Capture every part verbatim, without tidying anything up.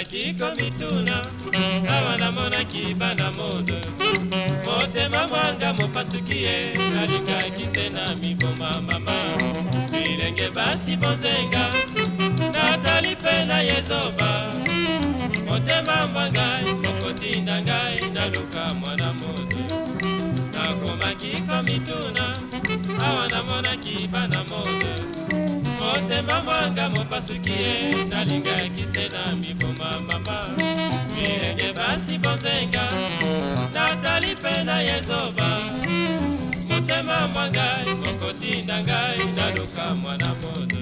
nakomaki komituna awa namonaki bana modo motema mwanga mopasuki ye nalingaki se na mikoma mama bilenge basi bonzenga natali mpe na yezoba motema mwangai mokotinda ngai naluka mwana modo nakomaki komituna awa namonaki bana modo motema mwanga mopasuki ye nalingaki se na mikoma mama bilenge basi bonzenga natali mpe na yezoba motema mwangai mokotinda ngai naluka mwana modo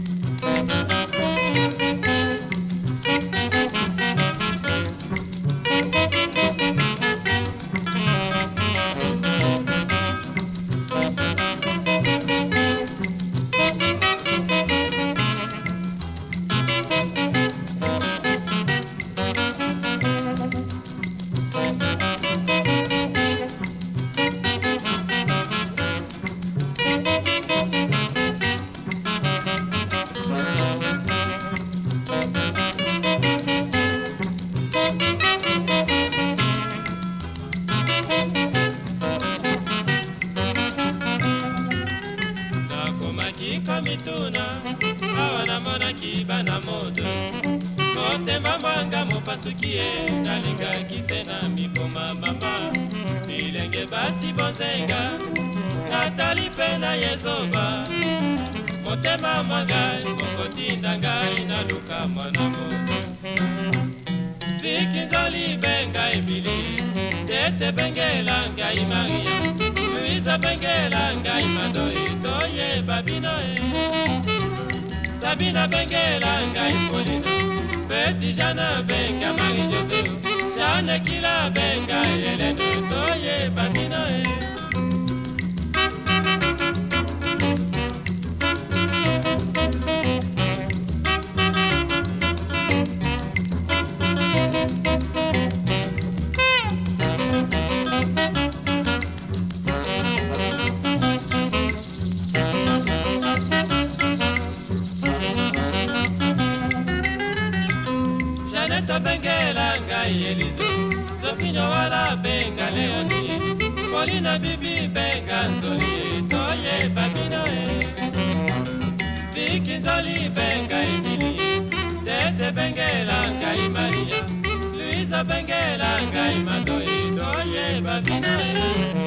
komituna awa namonaki bana modo motema mwanga mopasuki ye nalingaki se na mikoma mama bilenge basi bonzenga natali mpe na yezoba motema mwangai mokotinda ngai naluka mwana modo viki nzoli benga emili tete bengela ngai maria luisa bengela ngai madoi toyeba bino e sabina bengela ngai polina peti jana benga mari jose jane kila benga elene toyeba bino e bengela ngai elize zofinyo wala benga leoni polina bibi benga nzoli toyeba bino e viki nzoli benga emili tete bengela ngai maria luisa bengela ngai madoi toyeba bino e